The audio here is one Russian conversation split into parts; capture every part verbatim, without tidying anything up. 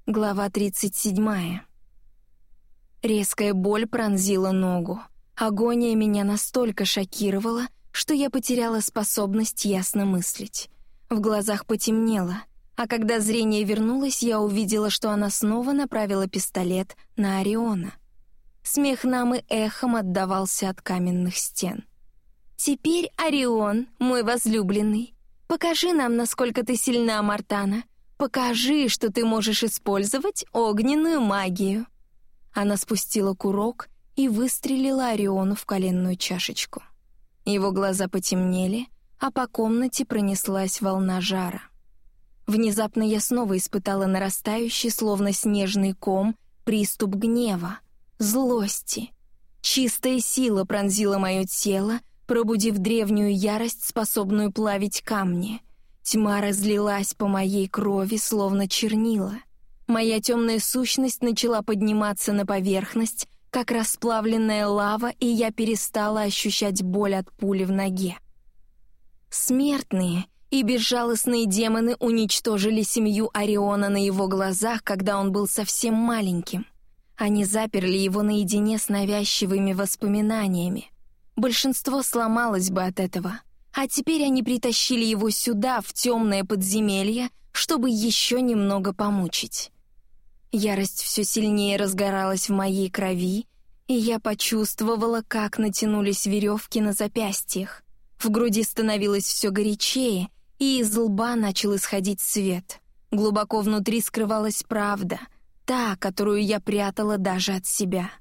Глава тридцать седьмая. Резкая боль пронзила ногу. Агония меня настолько шокировала, что я потеряла способность ясно мыслить. В глазах потемнело, а когда зрение вернулось, я увидела, что она снова направила пистолет на Ориона. Смех Намы эхом отдавался от каменных стен. «Теперь, Орион, мой возлюбленный, покажи нам, насколько ты сильна, Мортана. Покажи, что ты можешь использовать огненную магию». Она спустила курок и выстрелила Ориону в коленную чашечку. Его глаза потемнели, а по комнате пронеслась волна жара. Внезапно я снова испытала нарастающий, словно снежный ком, приступ гнева, злости. Чистая сила пронзила мое тело, пробудив древнюю ярость, способную плавить камни. Тьма разлилась по моей крови, словно чернила. Моя темная сущность начала подниматься на поверхность, как расплавленная лава, и я перестала ощущать боль от пули в ноге. Смертные и безжалостные демоны уничтожили семью Ориона на его глазах, когда он был совсем маленьким. Они заперли его наедине с навязчивыми воспоминаниями. Большинство сломалось бы от этого. А теперь они притащили его сюда, в темное подземелье, чтобы еще немного помучить. Ярость все сильнее разгоралась в моей крови, и я почувствовала, как натянулись веревки на запястьях. В груди становилось все горячее, и из лба начал исходить свет. Глубоко внутри скрывалась правда, та, которую я прятала даже от себя.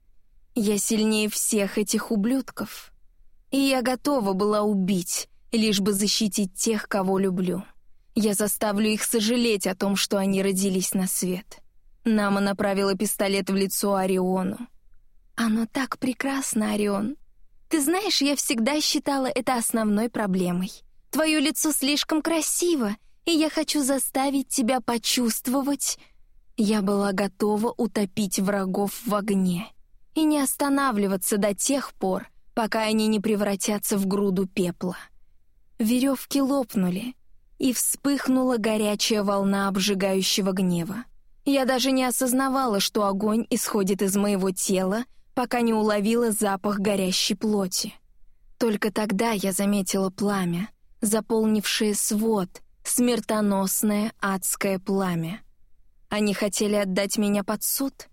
Я сильнее всех этих ублюдков. И я готова была убить, лишь бы защитить тех, кого люблю. Я заставлю их сожалеть о том, что они родились на свет. Нама направила пистолет в лицо Ориону. «Оно так прекрасно, Орион. Ты знаешь, я всегда считала это основной проблемой. Твое лицо слишком красиво, и я хочу заставить тебя почувствовать...» Я была готова утопить врагов в огне и не останавливаться до тех пор, пока они не превратятся в груду пепла. Веревки лопнули, и вспыхнула горячая волна обжигающего гнева. Я даже не осознавала, что огонь исходит из моего тела, пока не уловила запах горящей плоти. Только тогда я заметила пламя, заполнившее свод, смертоносное адское пламя. Они хотели отдать меня под суд?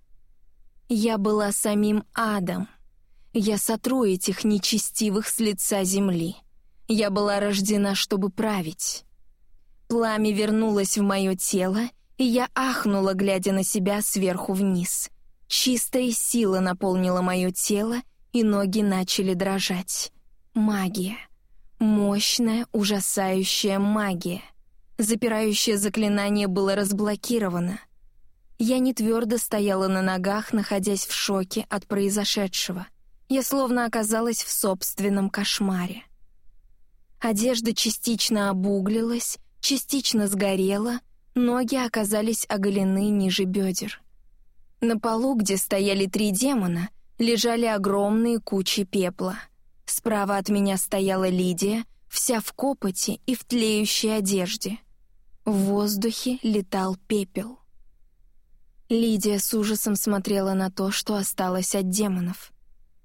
Я была самим адом. Я сотру этих нечестивых с лица земли. Я была рождена, чтобы править. Пламя вернулось в мое тело, и я ахнула, глядя на себя сверху вниз. Чистая сила наполнила мое тело, и ноги начали дрожать. Магия. Мощная, ужасающая магия. Запирающее заклинание было разблокировано. Я не твердо стояла на ногах, находясь в шоке от произошедшего. Я словно оказалась в собственном кошмаре. Одежда частично обуглилась, частично сгорела, ноги оказались оголены ниже бедер. На полу, где стояли три демона, лежали огромные кучи пепла. Справа от меня стояла Лидия, вся в копоти и в тлеющей одежде. В воздухе летал пепел. Лидия с ужасом смотрела на то, что осталось от демонов.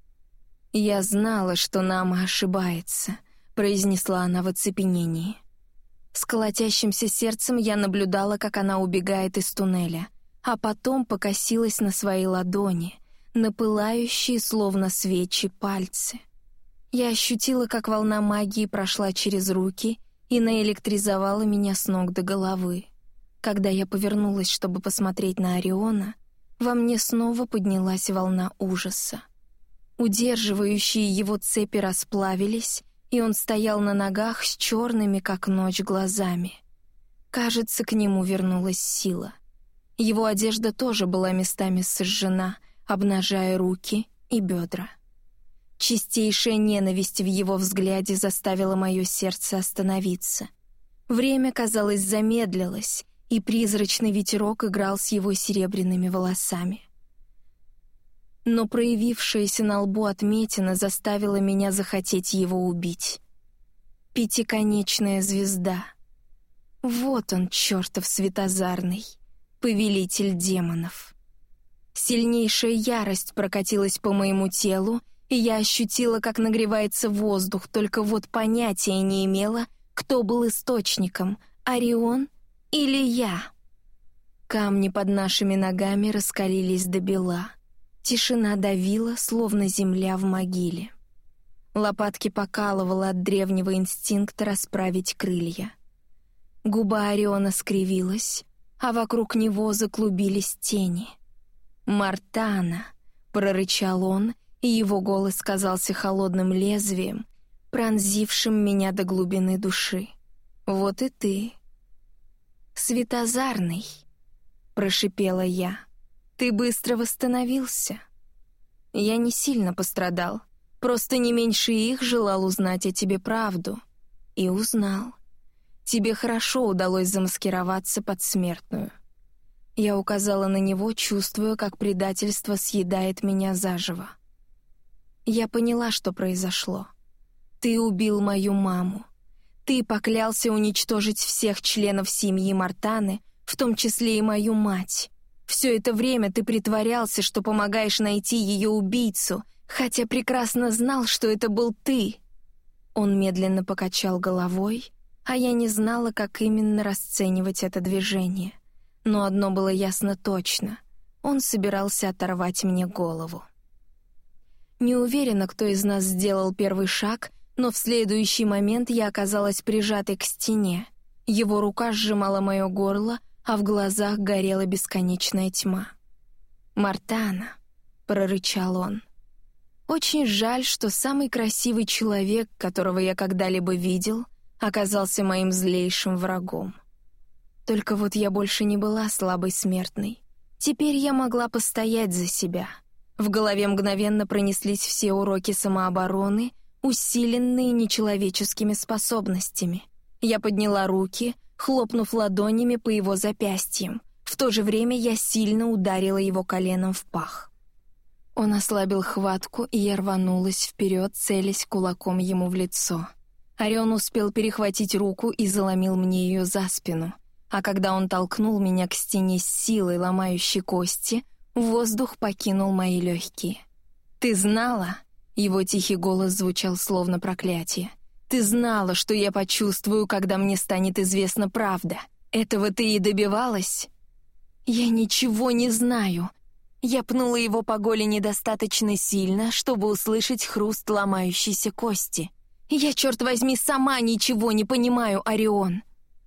«Я знала, что Нама ошибается», — произнесла она в оцепенении. С колотящимся сердцем я наблюдала, как она убегает из туннеля, а потом покосилась на свои ладони, на пылающие, словно свечи, пальцы. Я ощутила, как волна магии прошла через руки и наэлектризовала меня с ног до головы. Когда я повернулась, чтобы посмотреть на Ориона, во мне снова поднялась волна ужаса. Удерживающие его цепи расплавились, и он стоял на ногах с черными, как ночь, глазами. Кажется, к нему вернулась сила. Его одежда тоже была местами сожжена, обнажая руки и бедра. Чистейшая ненависть в его взгляде заставила мое сердце остановиться. Время, казалось, замедлилось, и призрачный ветерок играл с его серебряными волосами. Но проявившаяся на лбу отметина заставила меня захотеть его убить. Пятиконечная звезда. Вот он, чертов светозарный. повелитель демонов. Сильнейшая ярость прокатилась по моему телу, и я ощутила, как нагревается воздух, только вот понятия не имела, кто был источником — Орион или я. Камни под нашими ногами раскалились до бела. Тишина давила, словно земля в могиле. Лопатки покалывало от древнего инстинкта расправить крылья. Губа Ориона скривилась, а вокруг него заклубились тени. «Мартана!» — прорычал он, и его голос казался холодным лезвием, пронзившим меня до глубины души. «Вот и ты!» «Светозарный!» — прошипела я. «Ты быстро восстановился!» «Я не сильно пострадал, просто не меньше их желал узнать о тебе правду. И узнал. Тебе хорошо удалось замаскироваться под смертную». Я указала на него, чувствуя, как предательство съедает меня заживо. Я поняла, что произошло. Ты убил мою маму. Ты поклялся уничтожить всех членов семьи Мартаны, в том числе и мою мать. Все это время ты притворялся, что помогаешь найти ее убийцу, хотя прекрасно знал, что это был ты. Он медленно покачал головой, а я не знала, как именно расценивать это движение. Но одно было ясно точно — он собирался оторвать мне голову. Не уверена, кто из нас сделал первый шаг, но в следующий момент я оказалась прижатой к стене. Его рука сжимала мое горло, а в глазах горела бесконечная тьма. «Мартана», — прорычал он. «Очень жаль, что самый красивый человек, которого я когда-либо видел, оказался моим злейшим врагом. Только вот я больше не была слабой смертной. Теперь я могла постоять за себя». В голове мгновенно пронеслись все уроки самообороны, усиленные нечеловеческими способностями. Я подняла руки, хлопнув ладонями по его запястьям. В то же время я сильно ударила его коленом в пах. Он ослабил хватку, и я рванулась вперед, целясь кулаком ему в лицо. Орион успел перехватить руку и заломил мне ее за спину. А когда он толкнул меня к стене с силой, ломающей кости, воздух покинул мои легкие. «Ты знала?» — его тихий голос звучал словно проклятие. «Ты знала, что я почувствую, когда мне станет известна правда. Этого ты и добивалась?» «Я ничего не знаю». Я пнула его по голени достаточно сильно, чтобы услышать хруст ломающейся кости. «Я, черт возьми, сама ничего не понимаю, Орион!»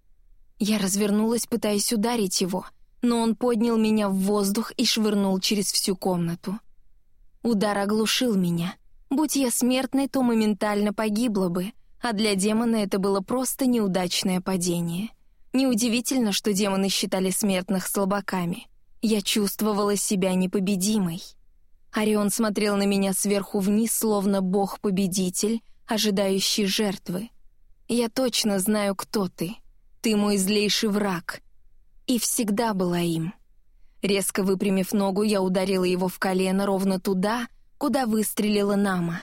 Я развернулась, пытаясь ударить его, но он поднял меня в воздух и швырнул через всю комнату. Удар оглушил меня. Будь я смертной, то моментально погибла бы, а для демона это было просто неудачное падение. Неудивительно, что демоны считали смертных слабаками. Я чувствовала себя непобедимой. Орион смотрел на меня сверху вниз, словно бог-победитель, ожидающий жертвы. «Я точно знаю, кто ты. Ты мой злейший враг. И всегда была им». Резко выпрямив ногу, я ударила его в колено ровно туда, куда выстрелила Нама.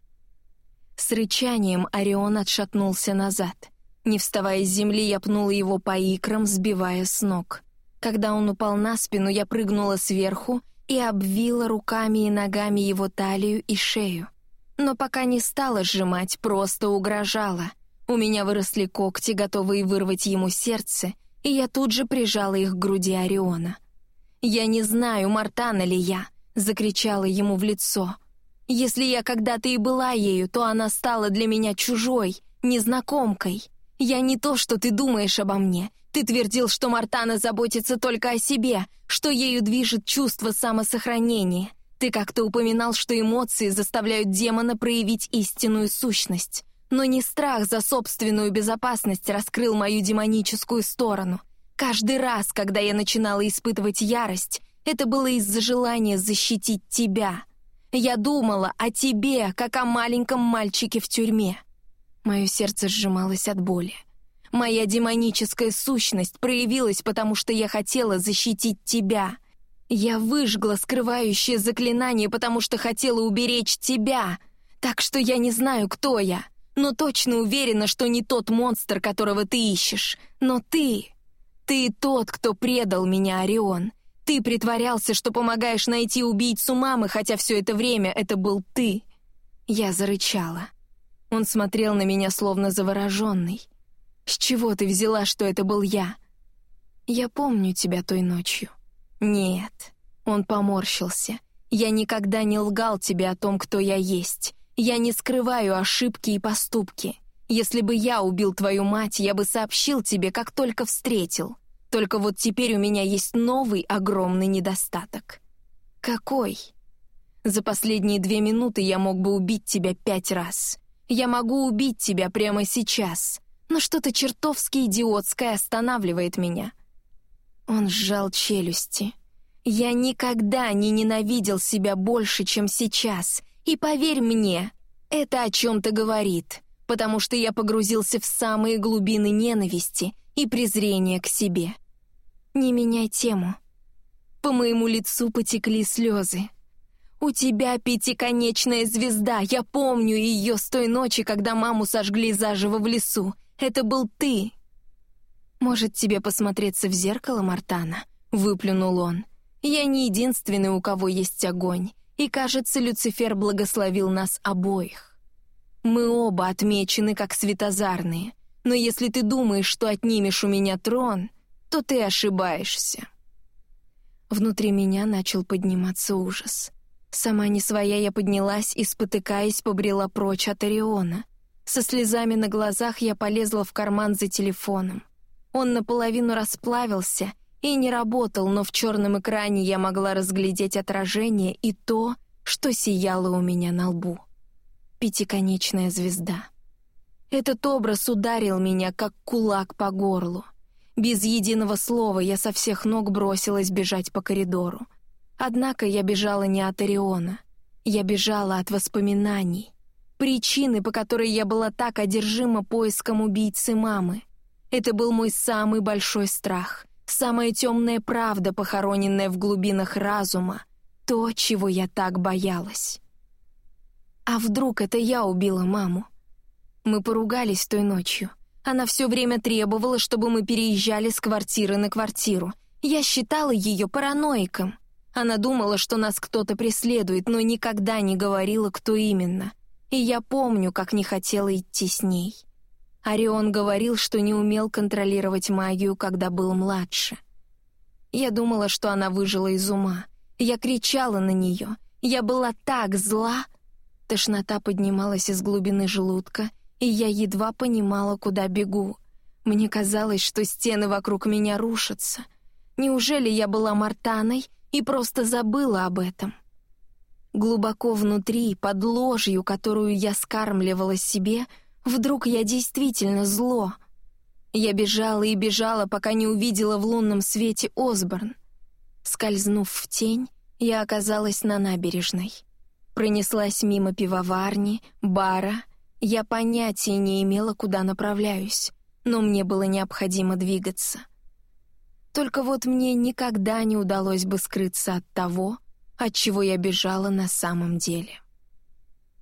С рычанием Орион отшатнулся назад. Не вставая с земли, я пнула его по икрам, сбивая с ног. Когда он упал на спину, я прыгнула сверху и обвила руками и ногами его талию и шею. Но пока не стала сжимать, просто угрожала. У меня выросли когти, готовые вырвать ему сердце, и я тут же прижала их к груди Ориона. «Я не знаю, Мартана ли я», — закричала ему в лицо. «Если я когда-то и была ею, то она стала для меня чужой, незнакомкой. Я не то, что ты думаешь обо мне. Ты твердил, что Мартана заботится только о себе, что ею движет чувство самосохранения. Ты как-то упоминал, что эмоции заставляют демона проявить истинную сущность. Но не страх за собственную безопасность раскрыл мою демоническую сторону. Каждый раз, когда я начинала испытывать ярость, это было из-за желания защитить тебя. Я думала о тебе, как о маленьком мальчике в тюрьме». Мое сердце сжималось от боли. Моя демоническая сущность проявилась, потому что я хотела защитить тебя. Я выжгла скрывающее заклинание, потому что хотела уберечь тебя. Так что я не знаю, кто я, но точно уверена, что не тот монстр, которого ты ищешь. Но ты... Ты тот, кто предал меня, Орион. Ты притворялся, что помогаешь найти убийцу мамы, хотя все это время это был ты. Я зарычала. Он смотрел на меня, словно завороженный. С чего ты взяла, что это был я? Я помню тебя той ночью. Нет. Он поморщился. Я никогда не лгал тебе о том, кто я есть. Я не скрываю ошибки и поступки. Если бы я убил твою мать, я бы сообщил тебе, как только встретил. Только вот теперь у меня есть новый огромный недостаток. Какой? За последние две минуты я мог бы убить тебя пять раз. Я могу убить тебя прямо сейчас. Но что-то чертовски идиотское останавливает меня. Он сжал челюсти. Я никогда не ненавидел себя больше, чем сейчас. И поверь мне, это о чем-то говорит, потому что я погрузился в самые глубины ненависти и презрения к себе. Не меняй тему. По моему лицу потекли слезы. У тебя пятиконечная звезда, я помню ее с той ночи, когда маму сожгли заживо в лесу. Это был ты. Может, тебе посмотреться в зеркало, Мортана? Выплюнул он. Я не единственный, у кого есть огонь, и, кажется, Люцифер благословил нас обоих. Мы оба отмечены как светозарные, но если ты думаешь, что отнимешь у меня трон, то ты ошибаешься. Внутри меня начал подниматься ужас. Сама не своя я поднялась и, спотыкаясь, побрела прочь от Ориона. Со слезами на глазах я полезла в карман за телефоном. Он наполовину расплавился и не работал, но в черном экране я могла разглядеть отражение и то, что сияло у меня на лбу. Пятиконечная звезда. Этот образ ударил меня, как кулак по горлу. Без единого слова я со всех ног бросилась бежать по коридору. Однако я бежала не от Ориона. Я бежала от воспоминаний. Причины, по которой я была так одержима поиском убийцы мамы. Это был мой самый большой страх, самая темная правда, похороненная в глубинах разума, то, чего я так боялась. А вдруг это я убила маму? Мы поругались той ночью. Она все время требовала, чтобы мы переезжали с квартиры на квартиру. Я считала ее параноиком. Она думала, что нас кто-то преследует, но никогда не говорила, кто именно. И я помню, как не хотела идти с ней. Орион говорил, что не умел контролировать магию, когда был младше. Я думала, что она выжила из ума. Я кричала на нее. Я была так зла. Тошнота поднималась из глубины желудка, и я едва понимала, куда бегу. Мне казалось, что стены вокруг меня рушатся. Неужели я была Мортаной и просто забыла об этом? Глубоко внутри, под ложью, которую я скармливала себе, вдруг я действительно зло. Я бежала и бежала, пока не увидела в лунном свете Осборн. Скользнув в тень, я оказалась на набережной. Пронеслась мимо пивоварни, бара. Я понятия не имела, куда направляюсь, но мне было необходимо двигаться. Только вот мне никогда не удалось бы скрыться от того, от чего я бежала на самом деле.